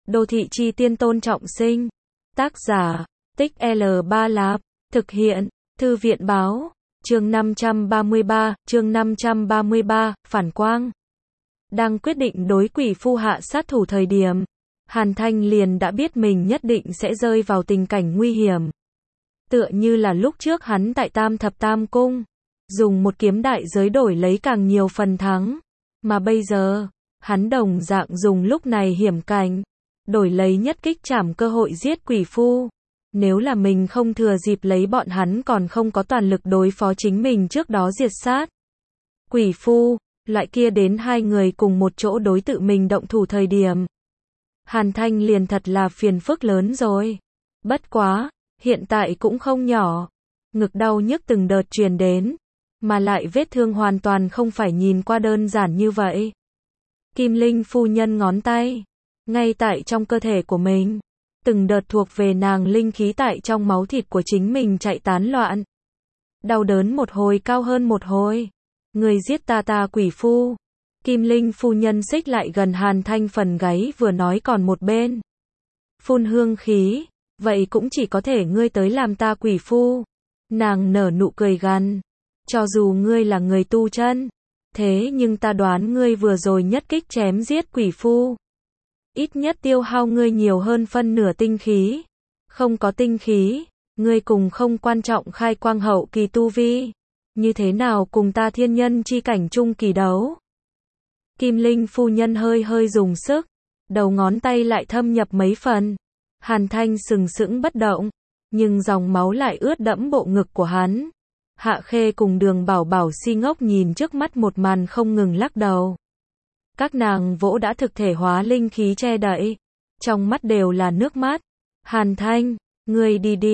Đô thị chi tiên tôn trọng sinh. Tác giả, Tích L3 Lạp. Thực hiện, Thư viện báo. Chương 533, Phản quang. Đang quyết định đối quỷ phu hạ sát thủ thời điểm, Hàn Thanh liền đã biết mình nhất định sẽ rơi vào tình cảnh nguy hiểm. Tựa như là lúc trước hắn tại Tam Thập Tam Cung, dùng một kiếm đại giới đổi lấy càng nhiều phần thắng. Mà bây giờ, hắn đồng dạng dùng lúc này hiểm cảnh, đổi lấy nhất kích trảm cơ hội giết quỷ phu. Nếu là mình không thừa dịp lấy bọn hắn còn không có toàn lực đối phó chính mình trước đó diệt sát quỷ phu, loại kia đến hai người cùng một chỗ đối tự mình động thủ thời điểm, Hàn Thanh liền thật là phiền phức lớn rồi. Bất quá, hiện tại cũng không nhỏ. Ngực đau nhức từng đợt truyền đến, mà lại vết thương hoàn toàn không phải nhìn qua đơn giản như vậy. Kim Linh phu nhân ngón tay, ngay tại trong cơ thể của mình, từng đợt thuộc về nàng linh khí tại trong máu thịt của chính mình chạy tán loạn. Đau đớn một hồi cao hơn một hồi. Người giết ta quỷ phu. Kim Linh phu nhân xích lại gần Hàn Thanh phần gáy vừa nói còn một bên phun hương khí, vậy cũng chỉ có thể ngươi tới làm ta quỷ phu. Nàng nở nụ cười gằn, cho dù ngươi là người tu chân, thế nhưng ta đoán ngươi vừa rồi nhất kích chém giết quỷ phu, ít nhất tiêu hao ngươi nhiều hơn phân nửa tinh khí. Không có tinh khí, ngươi cùng không quan trọng khai quang hậu kỳ tu vi, như thế nào cùng ta thiên nhân chi cảnh trung kỳ đấu. Kim Linh phu nhân hơi dùng sức, đầu ngón tay lại thâm nhập mấy phần. Hàn Thanh sừng sững bất động, nhưng dòng máu lại ướt đẫm bộ ngực của hắn. Hạ Khê cùng Đường Bảo Bảo si ngốc nhìn trước mắt một màn không ngừng lắc đầu. Các nàng vỗ đã thực thể hóa linh khí che đậy, trong mắt đều là nước mắt. Hàn Thanh, ngươi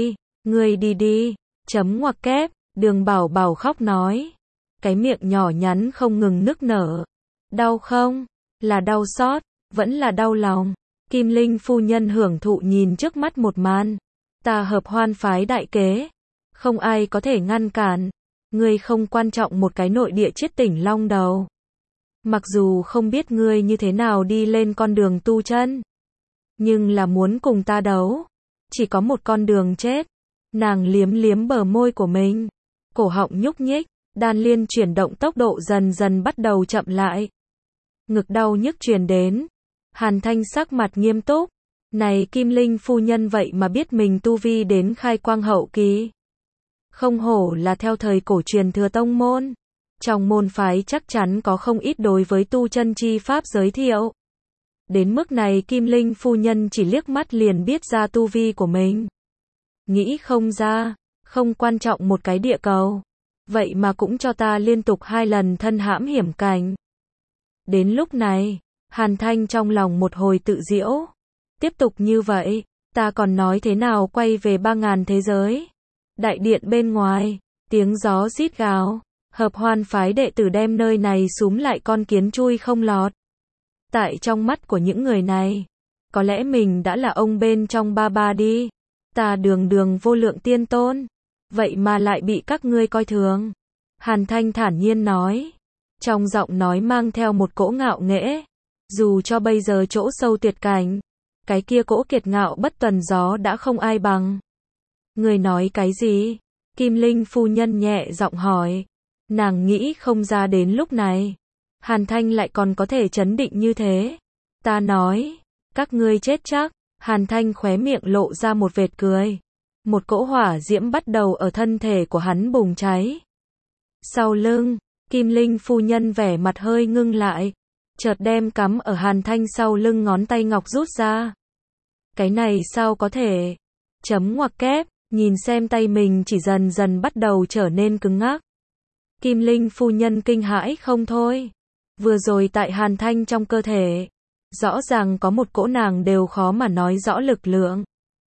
đi đi, chấm ngoặc kép, Đường Bảo Bảo khóc nói. Cái miệng nhỏ nhắn không ngừng nức nở. Đau không? Là đau xót, vẫn là đau lòng. Kim Linh phu nhân hưởng thụ nhìn trước mắt một màn. Ta Hợp Hoan phái đại kế, không ai có thể ngăn cản. Ngươi không quan trọng một cái nội địa chiết tỉnh long đầu. Mặc dù không biết ngươi như thế nào đi lên con đường tu chân, nhưng là muốn cùng ta đấu, chỉ có một con đường chết. Nàng liếm bờ môi của mình, cổ họng nhúc nhích, đan liên chuyển động tốc độ dần dần bắt đầu chậm lại. Ngực đau nhức truyền đến. Hàn Thanh sắc mặt nghiêm túc. Này Kim Linh phu nhân vậy mà biết mình tu vi đến khai quang hậu kỳ. Không hổ là theo thời cổ truyền thừa tông môn. Trong môn phái chắc chắn có không ít đối với tu chân chi pháp giới thiệu. Đến mức này Kim Linh phu nhân chỉ liếc mắt liền biết ra tu vi của mình. Nghĩ không ra, không quan trọng một cái địa cầu, vậy mà cũng cho ta liên tục 2 lần thân hãm hiểm cảnh. Đến lúc này, Hàn Thanh trong lòng một hồi tự giễu. Tiếp tục như vậy, ta còn nói thế nào quay về 3000 thế giới. Đại điện bên ngoài, tiếng gió rít gào. Hợp Hoan phái đệ tử đem nơi này súm lại con kiến chui không lọt. Tại trong mắt của những người này, có lẽ mình đã là ông bên trong ba đi. Ta đường vô lượng tiên tôn, vậy mà lại bị các ngươi coi thường. Hàn Thanh thản nhiên nói, trong giọng nói mang theo một cỗ ngạo nghễ. Dù cho bây giờ chỗ sâu tuyệt cảnh, cái kia cỗ kiệt ngạo bất tuần gió đã không ai bằng. Người nói cái gì? Kim Linh phu nhân nhẹ giọng hỏi. Nàng nghĩ không ra đến lúc này, Hàn Thanh lại còn có thể trấn định như thế. Ta nói, các ngươi chết chắc. Hàn Thanh khóe miệng lộ ra một vệt cười. Một cỗ hỏa diễm bắt đầu ở thân thể của hắn bùng cháy. Sau lưng, Kim Linh phu nhân vẻ mặt hơi ngưng lại, chợt đem cắm ở Hàn Thanh sau lưng ngón tay ngọc rút ra. Cái này sao có thể? Chấm ngoặc kép, nhìn xem tay mình chỉ dần dần bắt đầu trở nên cứng ngắc. Kim Linh phu nhân kinh hãi không thôi. Vừa rồi tại Hàn Thanh trong cơ thể, rõ ràng có một cỗ nàng đều khó mà nói rõ lực lượng.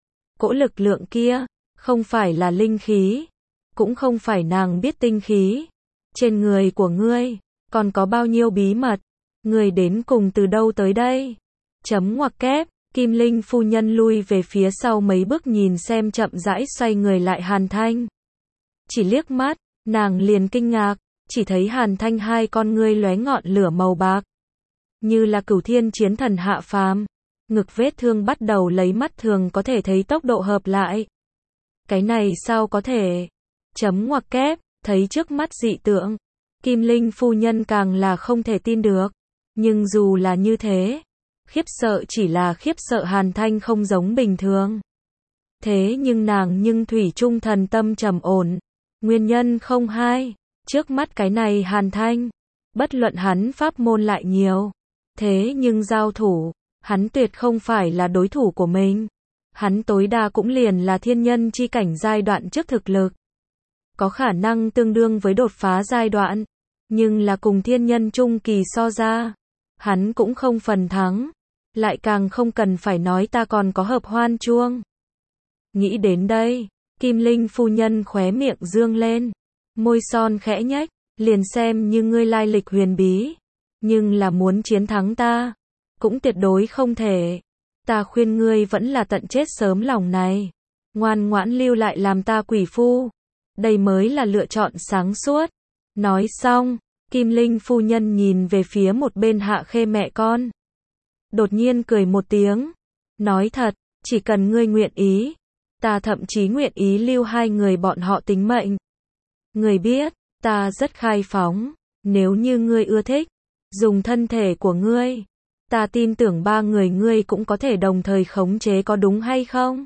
Cỗ lực lượng kia, không phải là linh khí, cũng không phải nàng biết tinh khí. Trên người của ngươi, còn có bao nhiêu bí mật, ngươi đến cùng từ đâu tới đây? Chấm ngoặc kép, Kim Linh phu nhân lui về phía sau mấy bước nhìn xem chậm rãi xoay người lại Hàn Thanh. Chỉ liếc mắt, nàng liền kinh ngạc, chỉ thấy Hàn Thanh hai con ngươi lóe ngọn lửa màu bạc. Như là cửu thiên chiến thần hạ phàm, ngực vết thương bắt đầu lấy mắt thường có thể thấy tốc độ hợp lại. Cái này sao có thể? Chấm ngoặc kép, thấy trước mắt dị tượng. Kim Linh phu nhân càng là không thể tin được. Nhưng dù là như thế, khiếp sợ chỉ là khiếp sợ Hàn Thanh không giống bình thường. Thế nhưng nàng nhưng thủy chung thần tâm trầm ổn. Nguyên nhân không hai. Trước mắt cái này Hàn Thanh, bất luận hắn pháp môn lại nhiều. Thế nhưng giao thủ, hắn tuyệt không phải là đối thủ của mình. Hắn tối đa cũng liền là thiên nhân chi cảnh giai đoạn trước thực lực. Có khả năng tương đương với đột phá giai đoạn. Nhưng là cùng thiên nhân trung kỳ so ra. Hắn cũng không phần thắng. Lại càng không cần phải nói ta còn có hợp hoan chuông. Nghĩ đến đây, Kim Linh phu nhân khóe miệng dương lên. Môi son khẽ nhếch, liền xem như ngươi lai lịch huyền bí. Nhưng là muốn chiến thắng ta, cũng tuyệt đối không thể. Ta khuyên ngươi vẫn là tận chết sớm lòng này. Ngoan ngoãn lưu lại làm ta quỷ phu. Đây mới là lựa chọn sáng suốt. Nói xong, Kim Linh phu nhân nhìn về phía một bên Hạ Khê mẹ con. Đột nhiên cười một tiếng. Nói thật, chỉ cần ngươi nguyện ý. Ta thậm chí nguyện ý lưu hai người bọn họ tính mệnh. Ngươi biết, ta rất khai phóng. Nếu như ngươi ưa thích, dùng thân thể của ngươi. Ta tin tưởng ba người ngươi cũng có thể đồng thời khống chế, có đúng hay không?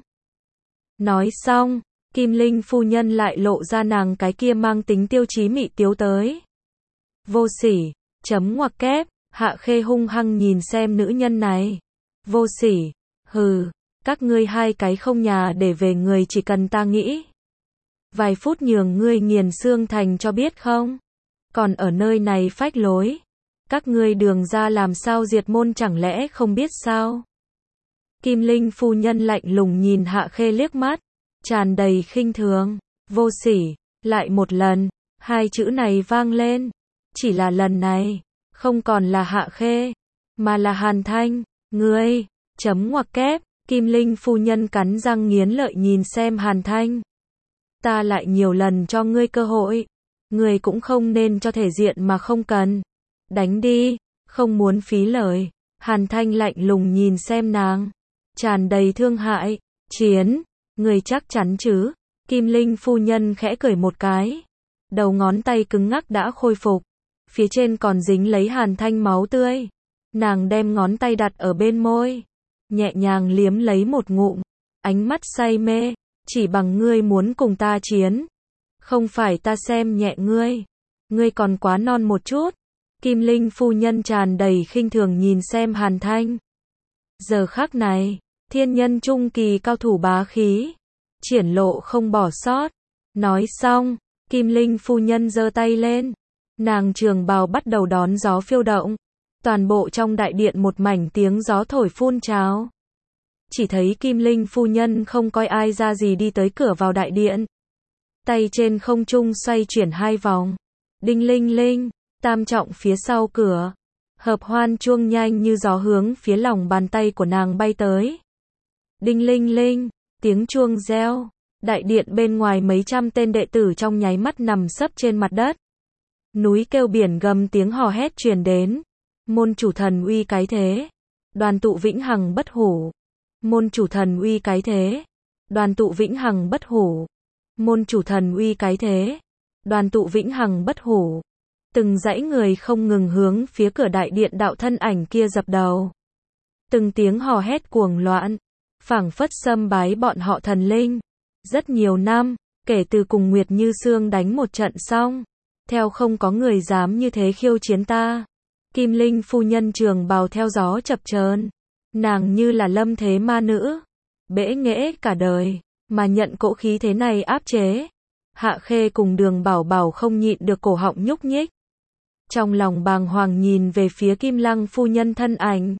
Nói xong, Kim Linh phu nhân lại lộ ra nàng cái kia mang tính tiêu chí mị tiếu tới. Vô sỉ, chấm ngoặc kép, Hạ Khê hung hăng nhìn xem nữ nhân này. Vô sỉ, hừ, các ngươi hai cái không nhà để về người chỉ cần ta nghĩ. Vài phút nhường ngươi nghiền xương thành cho biết không? Còn ở nơi này phách lối. Các ngươi Đường ra làm sao diệt môn chẳng lẽ không biết sao? Kim Linh phu nhân lạnh lùng nhìn Hạ Khê liếc mắt, tràn đầy khinh thường. Vô sỉ, lại một lần, hai chữ này vang lên. Chỉ là lần này, không còn là Hạ Khê, mà là Hàn Thanh. Ngươi, chấm ngoặc kép, Kim Linh phu nhân cắn răng nghiến lợi nhìn xem Hàn Thanh. Ta lại nhiều lần cho ngươi cơ hội. Ngươi cũng không nên cho thể diện mà không cần. Đánh đi, không muốn phí lời. Hàn Thanh lạnh lùng nhìn xem nàng, tràn đầy thương hại. Chiến, ngươi chắc chắn chứ? Kim Linh phu nhân khẽ cười một cái. Đầu ngón tay cứng ngắc đã khôi phục. Phía trên còn dính lấy Hàn Thanh máu tươi. Nàng đem ngón tay đặt ở bên môi, nhẹ nhàng liếm lấy một ngụm. Ánh mắt say mê. Chỉ bằng ngươi muốn cùng ta chiến. Không phải ta xem nhẹ ngươi. Ngươi còn quá non một chút. Kim Linh phu nhân tràn đầy khinh thường nhìn xem Hàn Thanh. Giờ khắc này, thiên nhân trung kỳ cao thủ bá khí, triển lộ không bỏ sót. Nói xong, Kim Linh phu nhân giơ tay lên. Nàng trường bào bắt đầu đón gió phiêu động. Toàn bộ trong đại điện một mảnh tiếng gió thổi phun trào. Chỉ thấy Kim Linh phu nhân không coi ai ra gì đi tới cửa vào đại điện. Tay trên không trung xoay chuyển hai vòng. Đinh linh linh, tam trọng phía sau cửa. Hợp hoan chuông nhanh như gió hướng phía lòng bàn tay của nàng bay tới. Đinh linh linh, tiếng chuông reo. Đại điện bên ngoài mấy trăm tên đệ tử trong nháy mắt nằm sấp trên mặt đất. Núi kêu biển gầm tiếng hò hét truyền đến. Môn chủ thần uy cái thế. Đoàn tụ vĩnh hằng bất hủ. Môn chủ thần uy cái thế. Đoàn tụ vĩnh hằng bất hủ. Môn chủ thần uy cái thế. Đoàn tụ vĩnh hằng bất hủ. Từng dãy người không ngừng hướng phía cửa đại điện đạo thân ảnh kia dập đầu. Từng tiếng hò hét cuồng loạn, phảng phất xâm bái bọn họ thần linh. Rất nhiều năm, kể từ cùng Nguyệt Như Sương đánh một trận xong, theo không có người dám như thế khiêu chiến ta. Kim Linh phu nhân trường bào theo gió chập chờn, nàng như là lâm thế ma nữ, bẽ nghễ cả đời, mà nhận cỗ khí thế này áp chế. Hạ Khê cùng Đường Bảo Bảo không nhịn được cổ họng nhúc nhích. Trong lòng bàng hoàng nhìn về phía Kim Lăng phu nhân thân ảnh.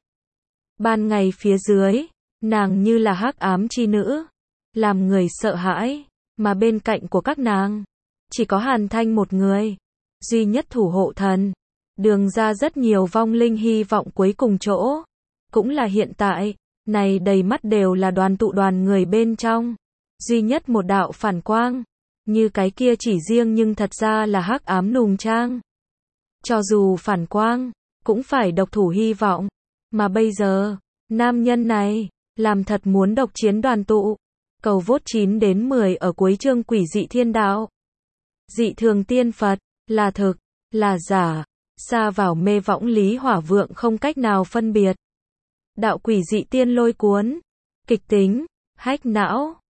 Ban ngày phía dưới, nàng như là hắc ám chi nữ, làm người sợ hãi, mà bên cạnh của các nàng, chỉ có Hàn Thanh một người, duy nhất thủ hộ thần. Đường ra rất nhiều vong linh hy vọng cuối cùng chỗ, cũng là hiện tại, này đầy mắt đều là đoàn tụ đoàn người bên trong. Duy nhất một đạo phản quang, như cái kia chỉ riêng nhưng thật ra là hắc ám nùng trang. Cho dù phản quang, cũng phải độc thủ hy vọng, mà bây giờ, Nam nhân này, làm thật muốn độc chiến đoàn tụ. Cầu vote 9 đến 10 ở cuối chương Quỷ dị thiên đạo. Dị thường tiên Phật, là thực, là giả, sa vào mê võng lý hỏa vượng không cách nào phân biệt. Đạo quỷ dị tiên lôi cuốn, kịch tính, hách não.